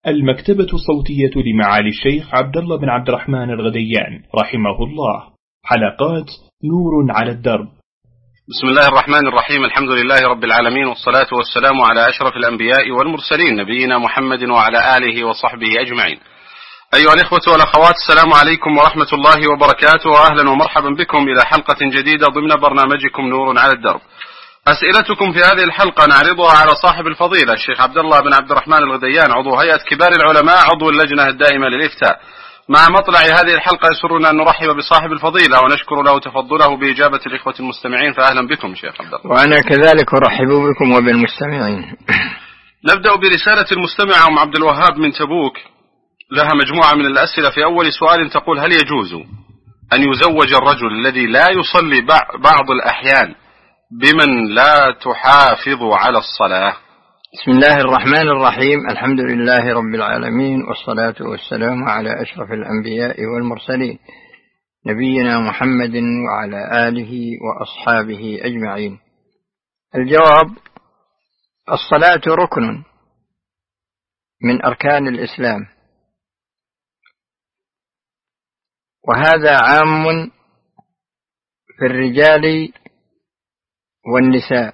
المكتبة الصوتية لمعالي الشيخ عبد الله بن عبد الرحمن الغديان رحمه الله. حلقات نور على الدرب. بسم الله الرحمن الرحيم. الحمد لله رب العالمين، والصلاة والسلام على أشرف الأنبياء والمرسلين، نبينا محمد وعلى آله وصحبه أجمعين. أيها الإخوة والأخوات، السلام عليكم ورحمة الله وبركاته، وأهلا ومرحبا بكم إلى حلقة جديدة ضمن برنامجكم نور على الدرب. أسئلتكم في هذه الحلقة نعرضها على صاحب الفضيلة الشيخ عبد الله بن عبد الرحمن الغديان، عضو هيئة كبار العلماء، عضو اللجنة الدائمة للإفتاء. مع مطلع هذه الحلقة يسرنا أن نرحب بصاحب الفضيلة ونشكر له تفضله بإجابة الإخوة المستمعين، فأهلا بكم شيخ عبد الله. وأنا كذلك أرحب بكم وبالمستمعين. نبدأ برسالة المستمع أم عبد الوهاب من تبوك، لها مجموعة من الأسئلة. في أول سؤال تقول: هل يجوز أن يزوج الرجل الذي لا يصلي بعض الأحيان بمن لا تحافظ على الصلاة؟ بسم الله الرحمن الرحيم. الحمد لله رب العالمين، والصلاة والسلام على أشرف الأنبياء والمرسلين، نبينا محمد وعلى آله وأصحابه أجمعين. الجواب: الصلاة ركن من أركان الإسلام، وهذا عام في الرجال والنساء.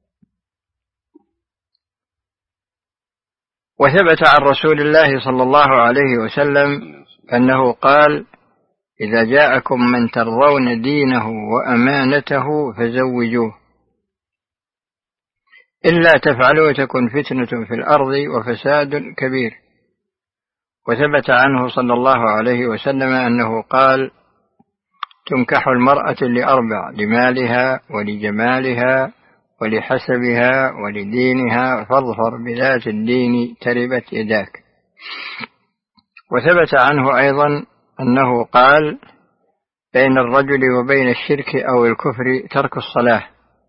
وثبت عن رسول الله صلى الله عليه وسلم أنه قال: إذا جاءكم من ترضون دينه وأمانته فزوجوه، إلا تفعلوا تكن فتنة في الأرض وفساد كبير. وثبت عنه صلى الله عليه وسلم أنه قال: تنكح المرأة لأربع: لمالها ولجمالها ولحسبها ولدينها، فاظفر بذات الدين تربت يداك. وثبت عنه أيضا أنه قال: بين الرجل وبين الشرك أو الكفر ترك الصلاة.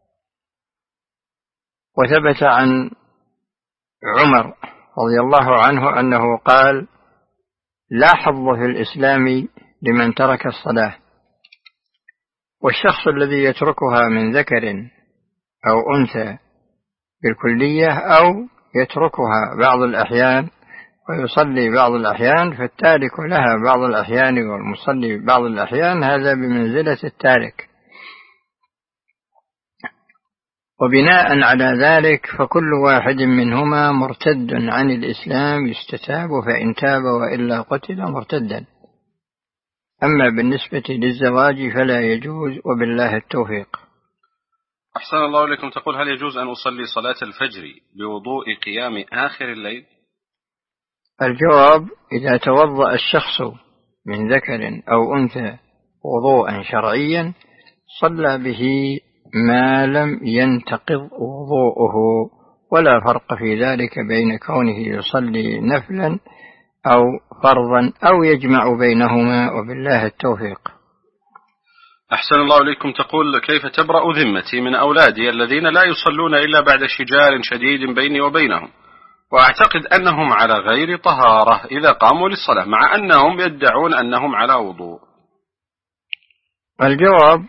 وثبت عن عمر رضي الله عنه أنه قال: لا حظ في الإسلام لمن ترك الصلاة. والشخص الذي يتركها من ذكر أو أنثى بالكلية، أو يتركها بعض الأحيان ويصلي بعض الأحيان، فالتارك لها بعض الأحيان والمصلي بعض الأحيان، هذا بمنزلة التارك. وبناء على ذلك فكل واحد منهما مرتد عن الإسلام، يستتاب فإن تاب، وإلا قتل مرتدا. أما بالنسبة للزواج فلا يجوز، وبالله التوفيق. أحسن الله إليكم. تقول: هل يجوز أن أصلي صلاة الفجر بوضوء قيام آخر الليل؟ الجواب: إذا توضأ الشخص من ذكر أو أنثى وضوءا شرعيا صلى به ما لم ينتقض وضوءه، ولا فرق في ذلك بين كونه يصلي نفلا أو فرضا أو يجمع بينهما، وبالله التوفيق. أحسن الله إليكم. تقول: كيف تبرأ ذمتي من أولادي الذين لا يصلون إلا بعد شجار شديد بيني وبينهم، وأعتقد أنهم على غير طهارة إذا قاموا للصلاة، مع أنهم يدعون أنهم على وضوء؟ الجواب: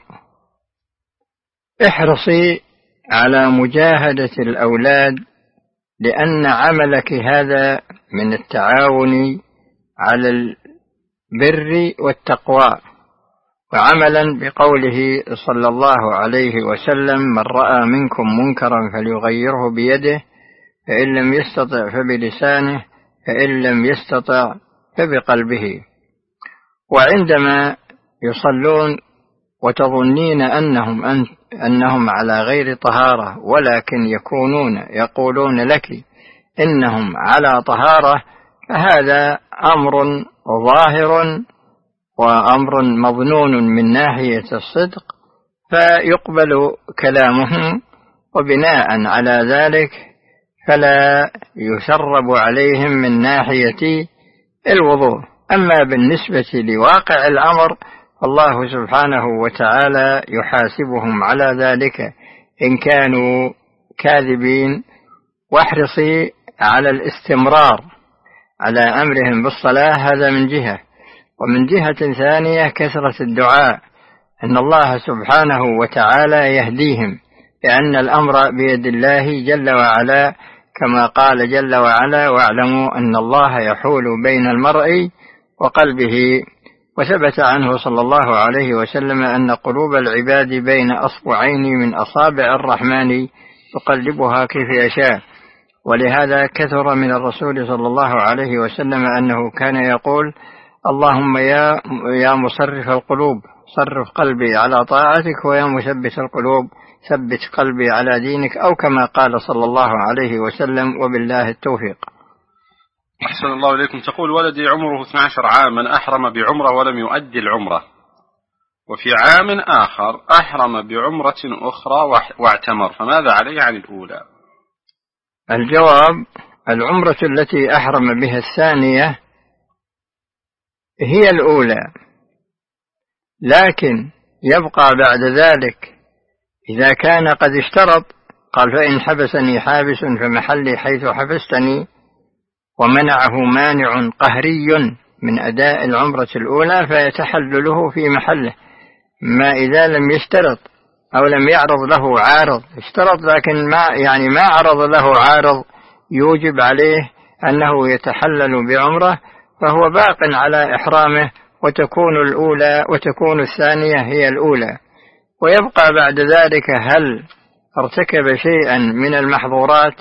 احرصي على مجاهدة الأولاد، لأن عملك هذا من التعاون على البر والتقوى، وعملا بقوله صلى الله عليه وسلم: من رأى منكم منكرا فليغيره بيده، فإن لم يستطع فبلسانه، فإن لم يستطع فبقلبه. وعندما يصلون وتظنين أنهم على غير طهارة، ولكن يقولون لك إنهم على طهارة، فهذا أمر ظاهر وأمر مظنون من ناحية الصدق، فيقبل كلامهم، وبناء على ذلك فلا يشرب عليهم من ناحية الوضوء. أما بالنسبة لواقع الأمر فالله سبحانه وتعالى يحاسبهم على ذلك إن كانوا كاذبين. واحرصي على الاستمرار على أمرهم بالصلاة، هذا من جهة. ومن جهة ثانية كثرة الدعاء، أن الله سبحانه وتعالى يهديهم، لأن الأمر بيد الله جل وعلا، كما قال جل وعلا: واعلموا أن الله يحول بين المرء وقلبه. وثبت عنه صلى الله عليه وسلم أن قلوب العباد بين أصبعين من أصابع الرحمن يقلبها كيف يشاء. ولهذا كثر من الرسول صلى الله عليه وسلم أنه كان يقول: اللهم يا مصرف القلوب صرف قلبي على طاعتك، ويا مثبت القلوب ثبت قلبي على دينك، أو كما قال صلى الله عليه وسلم، وبالله التوفيق. أحسن الله إليكم. تقول: ولدي عمره 12 عاما أحرم بعمرة ولم يؤدي العمرة، وفي عام آخر أحرم بعمرة أخرى واعتمر، فماذا عليه عن الأولى؟ الجواب: العمرة التي أحرم بها الثانية هي الأولى، لكن يبقى بعد ذلك إذا كان قد اشترط، قال: فإن حبسني حابس فمحلي حيث حبستني، ومنعه مانع قهري من أداء العمرة الأولى، فيتحل له في محله. ما إذا لم يشترط أو لم يعرض له عارض، اشترط لكن ما عرض له عارض يوجب عليه أنه يتحلل بعمرة، فهو باق على إحرامه، وتكون الثانية هي الأولى. ويبقى بعد ذلك هل ارتكب شيئا من المحظورات،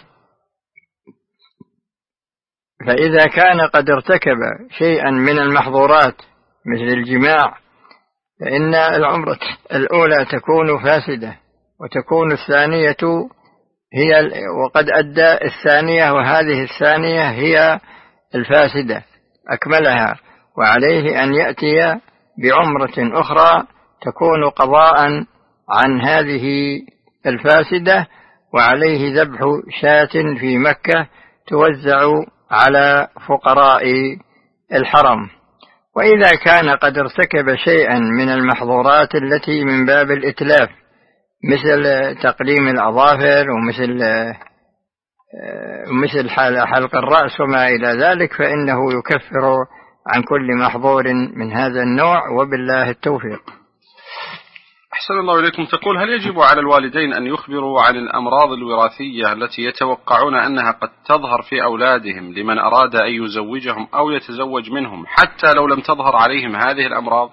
فإذا كان قد ارتكب شيئا من المحظورات مثل الجماع، فإن العمرة الأولى تكون فاسدة، وتكون الثانية وقد أدى الثانية، وهذه الثانية هي الفاسدة أكملها، وعليه أن يأتي بعمرة أخرى تكون قضاء عن هذه الفاسدة، وعليه ذبح شاة في مكة توزع على فقراء الحرم. وإذا كان قد ارتكب شيئا من المحظورات التي من باب الإتلاف، مثل تقليم الأظافر ومثل حلق الرأس وما إلى ذلك، فإنه يكفر عن كل محظور من هذا النوع، وبالله التوفيق. أحسن الله إليكم. تقول: هل يجب على الوالدين أن يخبروا عن الأمراض الوراثية التي يتوقعون أنها قد تظهر في أولادهم لمن أراد أن يزوجهم أو يتزوج منهم، حتى لو لم تظهر عليهم هذه الأمراض؟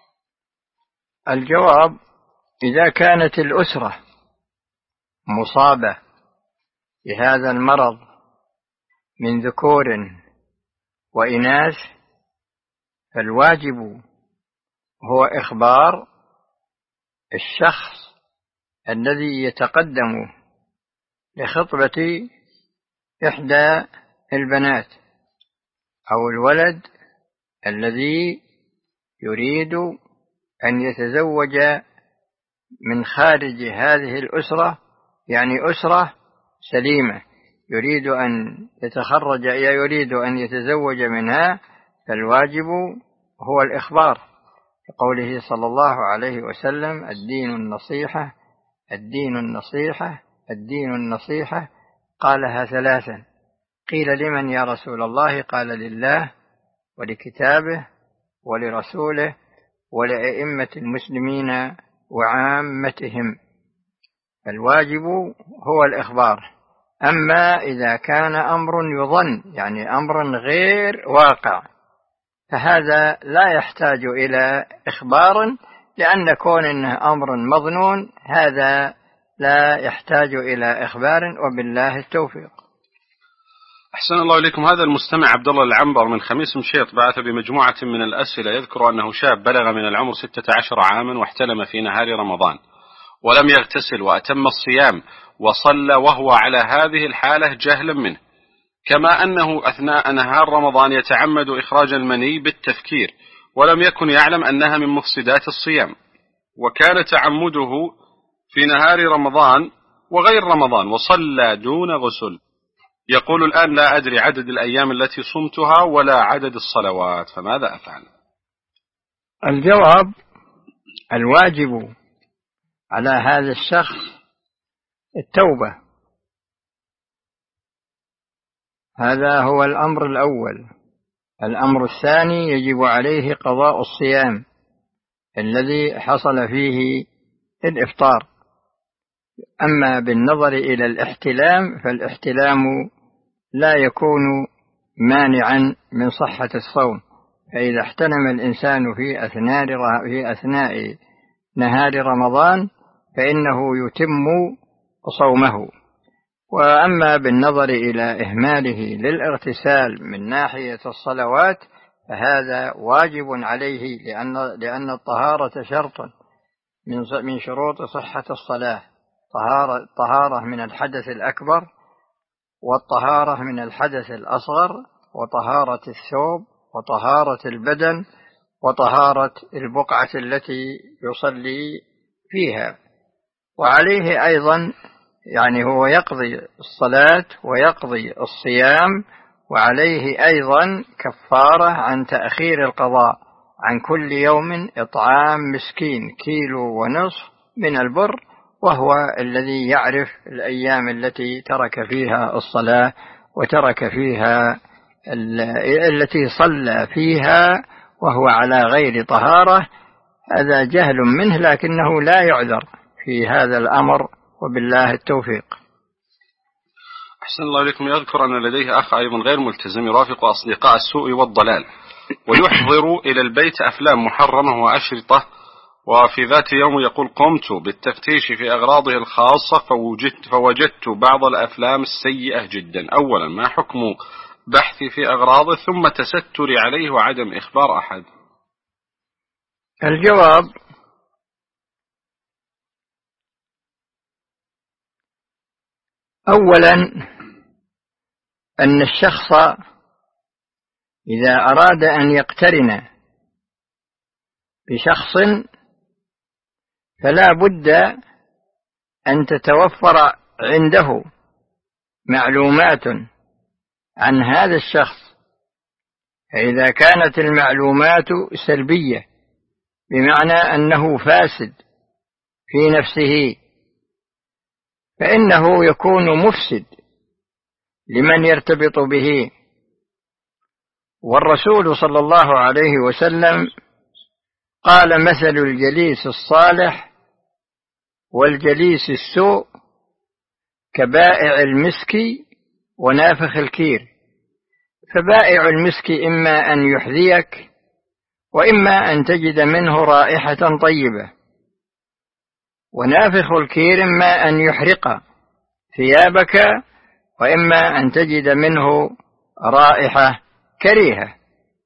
الجواب: إذا كانت الأسرة مصابة بهذا المرض من ذكور وإناث، فالواجب هو إخبار الشخص الذي يتقدم لخطبة إحدى البنات أو الولد الذي يريد أن يتزوج من خارج هذه الأسرة، يعني أسرة سليمة يريد أن يتزوج منها، فالواجب هو الإخبار، لقوله صلى الله عليه وسلم: الدين النصيحة الدين النصيحة الدين النصيحة. قالها 3. قيل: لمن يا رسول الله؟ قال: لله ولكتابه ولرسوله ولأئمة المسلمين وعامتهم. الواجب هو الإخبار. أما إذا كان أمر يظن، يعني أمر غير واقع، فهذا لا يحتاج إلى إخبار، لأن كون إنه أمر مظنون هذا لا يحتاج إلى إخبار، وبالله التوفيق. أحسن الله إليكم. هذا المستمع عبد الله العنبر من خميس مشيط بعث بمجموعة من الأسئلة، يذكر أنه شاب بلغ من العمر 16 عاما واحتلم في نهار رمضان ولم يغتسل وأتم الصيام وصلى وهو على هذه الحالة جهلا منه، كما أنه أثناء نهار رمضان يتعمد إخراج المني بالتفكير ولم يكن يعلم أنها من مفسدات الصيام، وكان تعمده في نهار رمضان وغير رمضان وصلى دون غسل. يقول: الآن لا أدري عدد الأيام التي صمتها ولا عدد الصلوات، فماذا أفعل؟ الجواب: الواجب على هذا الشخص التوبة، هذا هو الأمر الأول. الأمر الثاني: يجب عليه قضاء الصيام الذي حصل فيه الإفطار. أما بالنظر إلى الاحتلام، فالاحتلام لا يكون مانعا من صحة الصوم، فإذا احتلم الإنسان في أثناء نهار رمضان فإنه يتم صومه. وأما بالنظر إلى إهماله للاغتسال من ناحية الصلوات فهذا واجب عليه، لأن الطهارة شرط من شروط صحة الصلاة، طهارة من الحدث الأكبر، والطهارة من الحدث الأصغر، وطهارة الثوب، وطهارة البدن، وطهارة البقعة التي يصلي فيها. وعليه أيضا يعني هو يقضي الصلاة ويقضي الصيام، وعليه أيضا كفارة عن تأخير القضاء عن كل يوم إطعام مسكين 1.5 كيلو من البر، وهو الذي يعرف الأيام التي ترك فيها الصلاة وترك فيها التي صلى فيها وهو على غير طهارة. هذا جهل منه، لكنه لا يعذر في هذا الأمر، وبالله التوفيق. أحسن الله إليكم. يذكر أن لديه أخ أيضا غير ملتزم يرافق أصدقاء السوء والضلال ويحضر إلى البيت أفلام محرمة وأشرطة، وفي ذات يوم يقول: قمت بالتفتيش في أغراضه الخاصة فوجدت بعض الأفلام السيئة جدا. أولا، ما حكم بحثي في أغراضه، ثم تستري عليه وعدم إخبار أحد؟ الجواب: أولا، أن الشخص إذا أراد أن يقترن بشخص فلا بد أن تتوفر عنده معلومات عن هذا الشخص، فإذا كانت المعلومات سلبية بمعنى أنه فاسد في نفسه فإنه يكون مفسد لمن يرتبط به. والرسول صلى الله عليه وسلم قال: مثل الجليس الصالح والجليس السوء كبائع المسك ونافخ الكير. فبائع المسك إما أن يحذيك، وإما أن تجد منه رائحة طيبة، ونافخ الكير إما أن يحرق ثيابك، وإما أن تجد منه رائحة كريهة.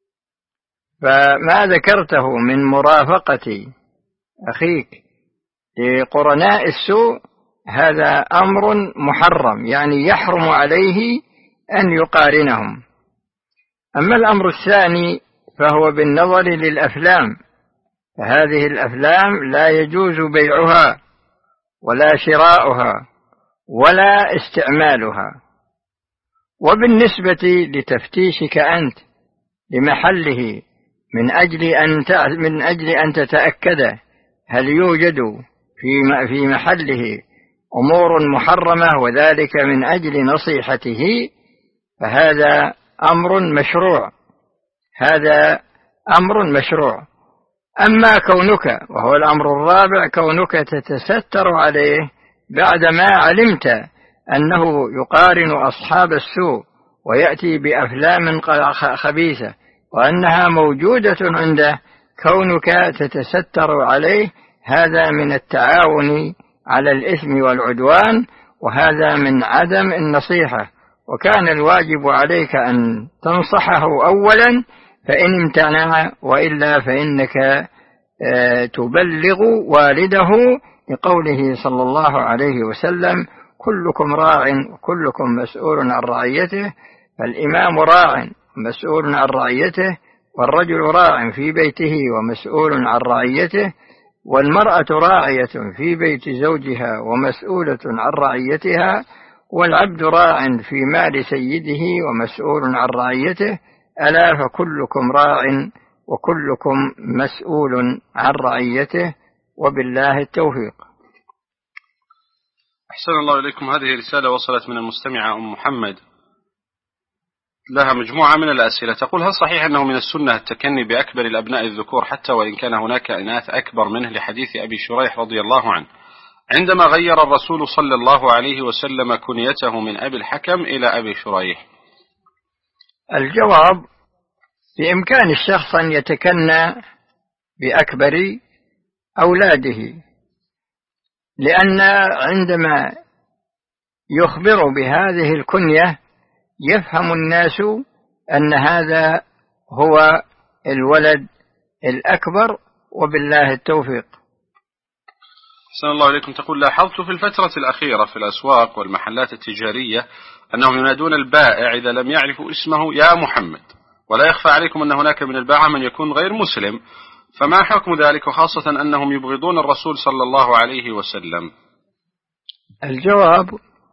فما ذكرته من مرافقة أخيك لقرناء السوء هذا أمر محرم، يعني يحرم عليه أن يقارنهم. أما الأمر الثاني فهو بالنظر للأفلام، فهذه الأفلام لا يجوز بيعها ولا شراؤها ولا استعمالها. وبالنسبة لتفتيشك أنت لمحله من أجل أن تتأكد هل يوجد في محله أمور محرمة وذلك من أجل نصيحته، فهذا أمر مشروع، هذا أمر مشروع. أما كونك، وهو الأمر الرابع، كونك تتستر عليه بعدما علمت أنه يقارن أصحاب السوء ويأتي بأفلام خبيثة وأنها موجودة عنده، كونك تتستر عليه هذا من التعاون على الإثم والعدوان، وهذا من عدم النصيحة. وكان الواجب عليك أن تنصحه أولا، فإن امتنع وإلا فإنك تبلغ والده، لقوله صلى الله عليه وسلم: كلكم راع وكلكم مسؤول عن رعيته. فالإمام راع مسؤول عن رعيته، والرجل راع في بيته ومسؤول عن رعيته، والمرأة راعية في بيت زوجها ومسؤولة عن رعيتها، والعبد راع في مال سيده ومسؤول عن رعيته. ألا فكلكم راع وكلكم مسؤول عن رعيته، وبالله التوفيق. أحسن الله إليكم. هذه رسالة وصلت من المستمعة أم محمد، لها مجموعة من الأسئلة. تقول: هل صحيح أنه من السنة التكني بأكبر الأبناء الذكور حتى وإن كان هناك إناث أكبر منه، لحديث أبي شريح رضي الله عنه عندما غير الرسول صلى الله عليه وسلم كنيته من أبي الحكم إلى أبي شريح؟ الجواب: بإمكان الشخص أن يتكنى بأكبر أولاده، لأن عندما يخبر بهذه الكنية يفهم الناس أن هذا هو الولد الأكبر، وبالله التوفيق. أحسن الله إليكم. تقول: لاحظت في الفترة الأخيرة في الأسواق والمحلات التجارية أنهم ينادون البائع إذا لم يعرفوا اسمه يا محمد، ولا يخفى عليكم أن هناك من الباعة من يكون غير مسلم، فما حكم ذلك، وخاصة أنهم يبغضون الرسول صلى الله عليه وسلم؟ الجواب: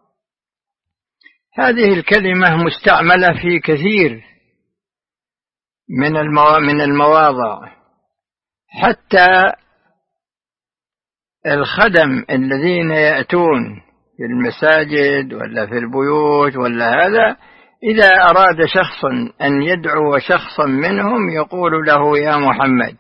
هذه الكلمة مستعملة في كثير من المواضع، حتى الخدم الذين يأتون في المساجد ولا في البيوت ولا هذا، إذا أراد شخص أن يدعو شخصا منهم يقول له يا محمد.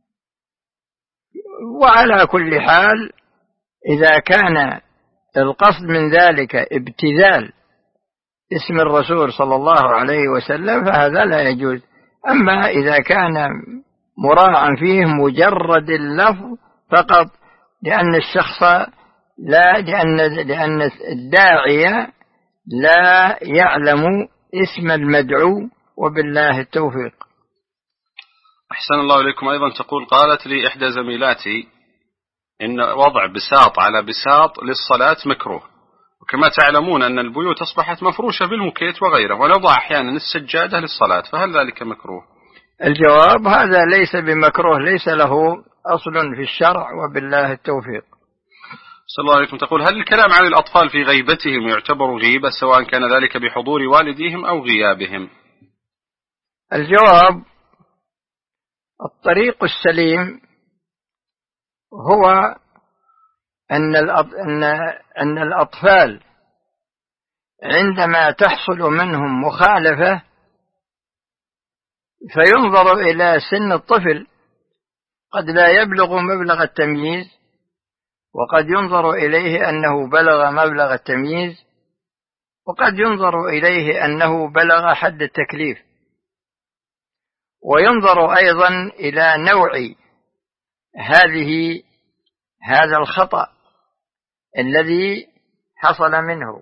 وعلى كل حال إذا كان القصد من ذلك ابتذال اسم الرسول صلى الله عليه وسلم فهذا لا يجوز. أما إذا كان مراعا فيه مجرد اللفظ فقط، لأن الشخص لأن الداعية لا يعلم اسم المدعو، وبالله التوفيق. أحسن الله إليكم. أيضا تقول: قالت لي إحدى زميلاتي إن وضع بساط على بساط للصلاة مكروه، وكما تعلمون أن البيوت أصبحت مفروشة بالموكيت وغيره، ونضع أحيانا السجادة للصلاة، فهل ذلك مكروه؟ الجواب: هذا ليس بمكروه، ليس له أصل في الشرع، وبالله التوفيق. صلى الله عليكم. تقول: هل الكلام عن الأطفال في غيبتهم يعتبر غيبة، سواء كان ذلك بحضور والديهم أو غيابهم؟ الجواب: الطريق السليم هو أن الأطفال عندما تحصل منهم مخالفة فينظر إلى سن الطفل، قد لا يبلغ مبلغ التمييز، وقد ينظر إليه أنه بلغ مبلغ التمييز، وقد ينظر إليه أنه بلغ حد التكليف، وينظر أيضا إلى نوع هذا الخطأ الذي حصل منه،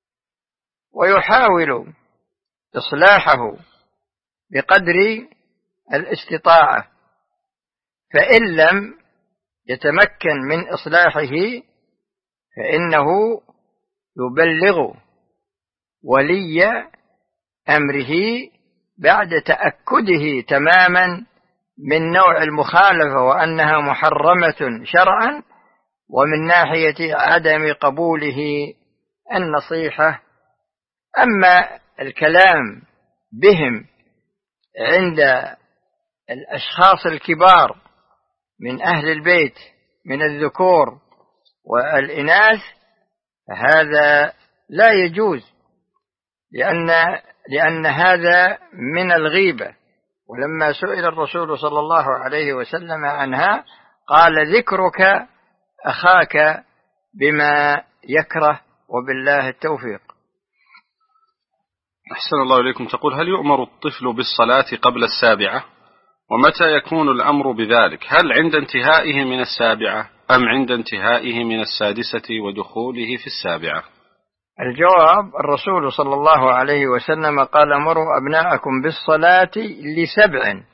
ويحاول إصلاحه بقدر الاستطاعة، فإن لم يتمكن من إصلاحه فإنه يبلغ ولي أمره بعد تأكده تماما من نوع المخالفة وأنها محرمة شرعا، ومن ناحية عدم قبوله النصيحة. أما الكلام بهم عند الأشخاص الكبار من أهل البيت من الذكور والإناث فهذا لا يجوز، لأن هذا من الغيبة. ولما سئل الرسول صلى الله عليه وسلم عنها قال: ذكرك أخاك بما يكره، وبالله التوفيق. أحسن الله إليكم. تقول: هل يؤمر الطفل بالصلاة قبل 7؟ ومتى يكون الأمر بذلك؟ هل عند انتهائه من 7 أم عند انتهائه من 6 ودخوله في 7؟ الجواب: الرسول صلى الله عليه وسلم قال: مروا أبناءكم بالصلاة ل7.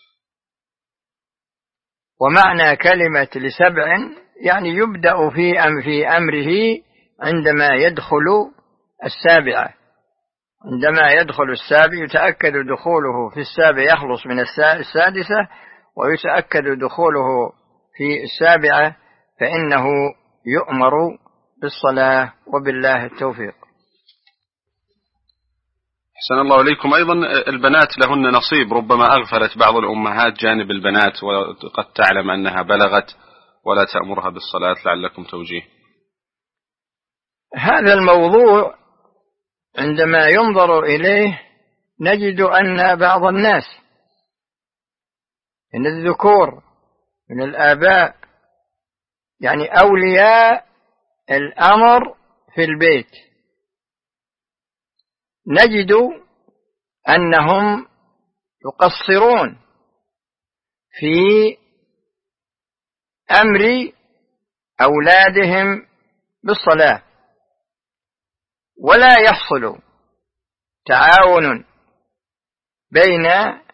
ومعنى كلمة ل7 يعني يبدأ في أمره عندما يدخل 7. عندما يدخل 7 يتأكد دخوله في 7 يخلص من 6، ويتأكد دخوله في 7 فإنه يؤمر بالصلاة، وبالله التوفيق. أحسن الله إليكم. أيضا البنات لهن نصيب، ربما أغفلت بعض الأمهات جانب البنات وقد تعلم أنها بلغت ولا تأمرها بالصلاة، لعلكم توجيه. هذا الموضوع عندما ينظر إليه نجد أن بعض الناس من الذكور من الآباء يعني أولياء الأمر في البيت، نجد أنهم يقصرون في أمر أولادهم بالصلاة، ولا يحصل تعاون بين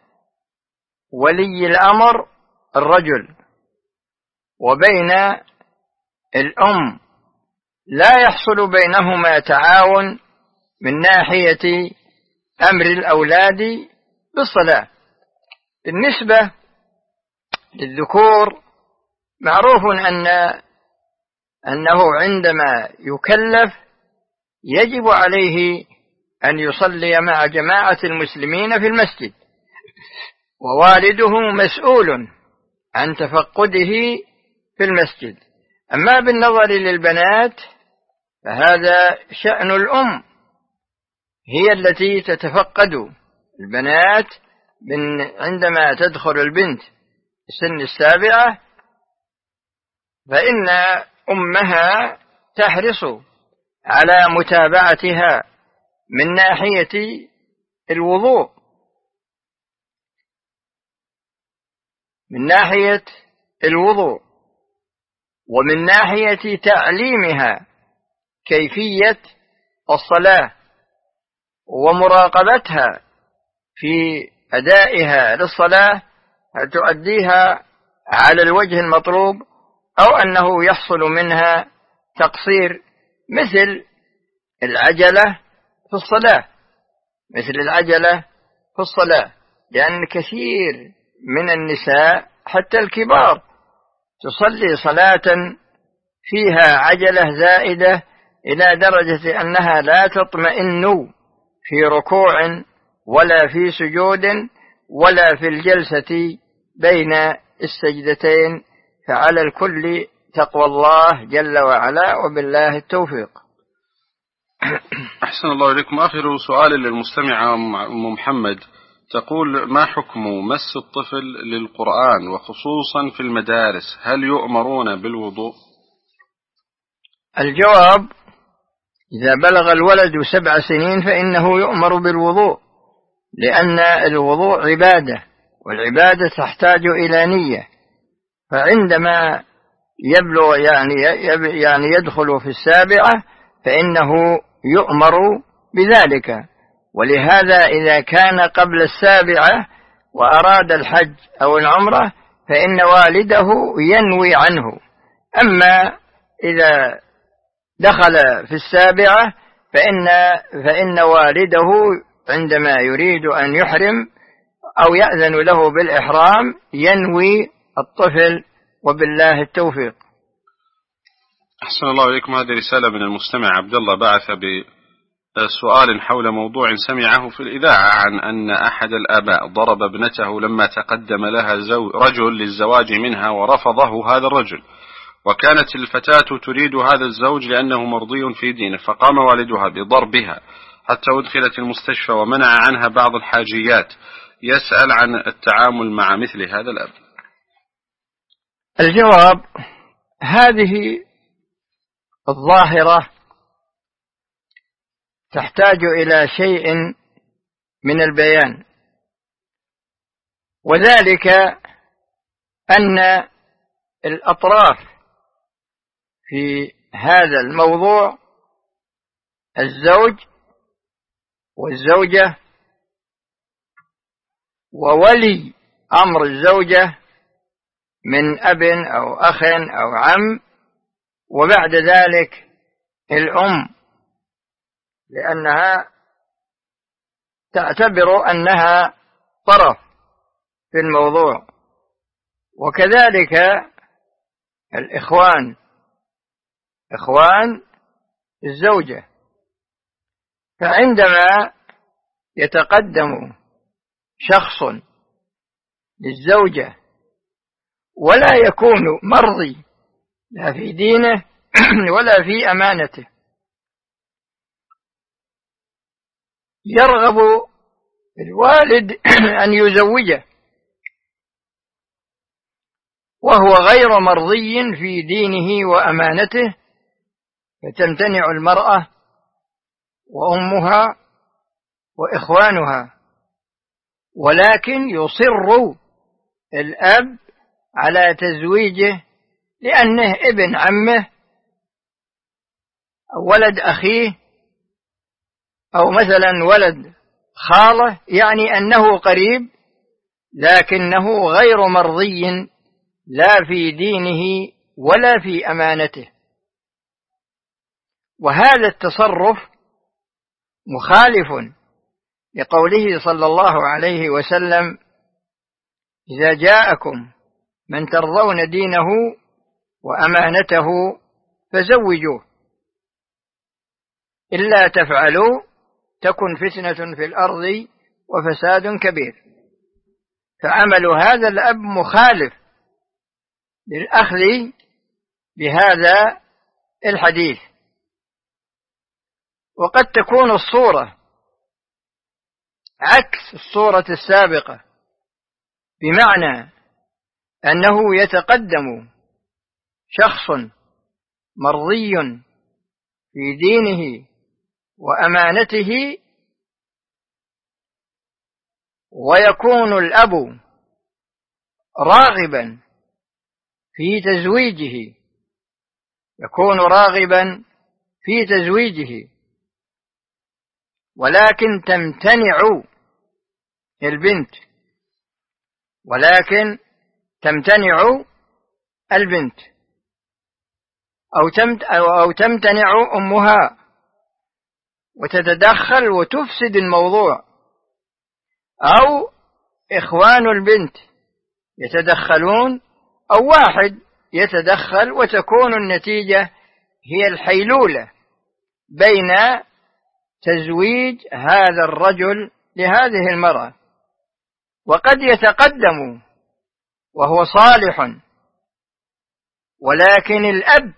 ولي الأمر الرجل وبين الأم، لا يحصل بينهما تعاون من ناحية أمر الأولاد بالصلاة. بالنسبة للذكور معروف أنه عندما يكلف يجب عليه أن يصلي مع جماعة المسلمين في المسجد، ووالده مسؤول عن تفقده في المسجد. أما بالنظر للبنات فهذا شأن الأم، هي التي تتفقد البنات عندما تدخل البنت سن 7 فإن أمها تحرص على متابعتها من ناحية الوضوء، ومن ناحية تعليمها كيفية الصلاة ومراقبتها في أدائها للصلاة، هل تؤديها على الوجه المطلوب أو أنه يحصل منها تقصير، مثل العجلة في الصلاة، لأن كثير من النساء حتى الكبار تصلي صلاة فيها عجلة زائدة إلى درجة أنها لا تطمئن في ركوع ولا في سجود ولا في الجلسة بين السجدتين. فعلى الكل تقوى الله جل وعلا، وبالله التوفيق. أحسن الله إليكم. آخر سؤال للمستمعة أم محمد تقول: ما حكم مس الطفل للقرآن وخصوصا في المدارس؟ هل يؤمرون بالوضوء؟ الجواب: إذا بلغ الولد 7 سنين فإنه يؤمر بالوضوء، لأن الوضوء عبادة، والعبادة تحتاج إلى نية، فعندما يبلغ يعني يدخل في 7 فإنه يؤمر بذلك. ولهذا إذا كان قبل 7 وأراد الحج أو العمرة فإن والده ينوي عنه. أما إذا دخل في 7 فإن والده عندما يريد أن يحرم أو يأذن له بالإحرام ينوي الطفل، وبالله التوفيق. أحسن الله إليكم. هذه رسالة من المستمع عبد الله، بعث بسؤال حول موضوع سمعه في الإذاعة عن أن أحد الآباء ضرب ابنته لما تقدم لها رجل للزواج منها ورفضه هذا الرجل، وكانت الفتاة تريد هذا الزوج لأنه مرضي في دينه، فقام والدها بضربها حتى أدخلت المستشفى ومنع عنها بعض الحاجيات. يسأل عن التعامل مع مثل هذا الأب. الجواب: هذه الظاهرة تحتاج إلى شيء من البيان، وذلك أن الأطراف في هذا الموضوع الزوج والزوجة وولي أمر الزوجة من أب أو أخ أو عم، وبعد ذلك الأم، لأنها تعتبر أنها طرف في الموضوع، وكذلك الإخوان، إخوان الزوجة. فعندما يتقدم شخص للزوجة ولا يكون مرضي لا في دينه ولا في أمانته، يرغب الوالد أن يزوجه وهو غير مرضي في دينه وأمانته، فتمتنع المرأة وأمها وإخوانها ولكن يصر الأب على تزويجه لأنه ابن عمه أو ولد أخيه أو مثلا ولد خاله، يعني أنه قريب لكنه غير مرضي لا في دينه ولا في أمانته. وهذا التصرف مخالف لقوله صلى الله عليه وسلم: إذا جاءكم من ترضون دينه وأمانته فزوجوه، إلا تفعلوا تكن فتنة في الأرض وفساد كبير. فعمل هذا الأب مخالف للأخذ بهذا الحديث. وقد تكون الصورة عكس الصورة السابقة، بمعنى أنه يتقدم شخص مرضي في دينه وأمانته، ويكون الأب راغبا في تزويجه، ولكن تمتنع البنت أو تمتنع أمها وتتدخل وتفسد الموضوع، أو إخوان البنت يتدخلون، أو واحد يتدخل، وتكون النتيجة هي الحيلولة بين تزويج هذا الرجل لهذه المرأة. وقد يتقدم وهو صالح، ولكن الأب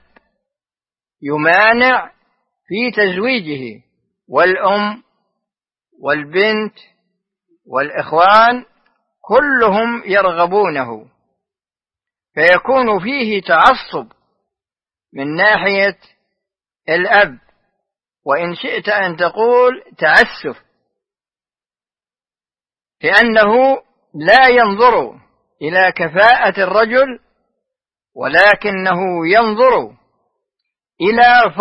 يمانع في تزويجه، والأم والبنت والإخوان كلهم يرغبونه، فيكون فيه تعصب من ناحية الأب، وإن شئت أن تقول تعسف، لأنه لا ينظر إلى كفاءة الرجل، ولكنه ينظر إلى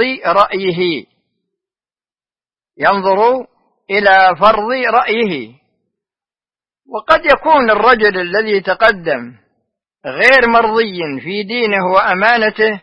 فرض رأيه. وقد يكون الرجل الذي تقدم غير مرضي في دينه وأمانته،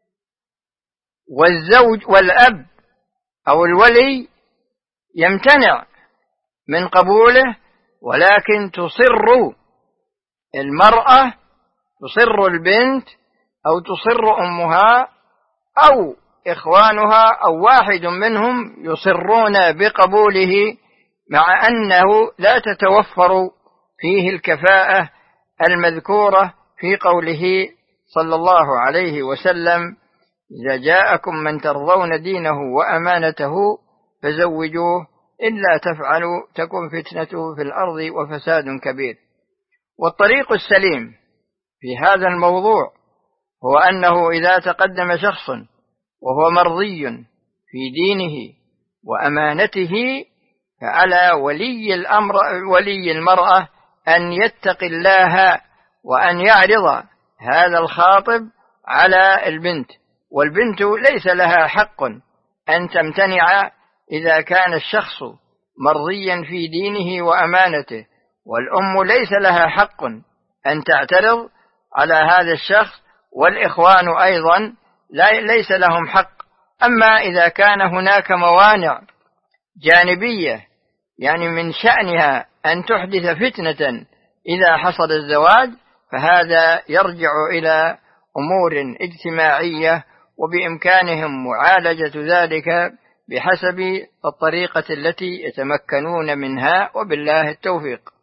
والزوج والأب أو الولي يمتنع من قبوله، ولكن تصر المرأة، تصر البنت، أو تصر أمها أو إخوانها أو واحد منهم يصرون بقبوله، مع أنه لا تتوفر فيه الكفاءة المذكورة في قوله صلى الله عليه وسلم: إذا جاءكم من ترضون دينه وأمانته فزوجوه، إلا تفعلوا تكن فتنة في الأرض وفساد كبير. والطريق السليم في هذا الموضوع هو أنه إذا تقدم شخص وهو مرضي في دينه وأمانته، فعلى ولي المرأة أن يتقي الله وأن يعرض هذا الخاطب على البنت. والبنت ليس لها حق أن تمتنع إذا كان الشخص مرضيا في دينه وأمانته، والأم ليس لها حق أن تعترض على هذا الشخص، والإخوان أيضا ليس لهم حق. أما إذا كان هناك موانع جانبية، يعني من شأنها أن تحدث فتنة إذا حصل الزواج، فهذا يرجع إلى أمور اجتماعية، وبإمكانهم معالجة ذلك بحسب الطريقة التي يتمكنون منها، وبالله التوفيق.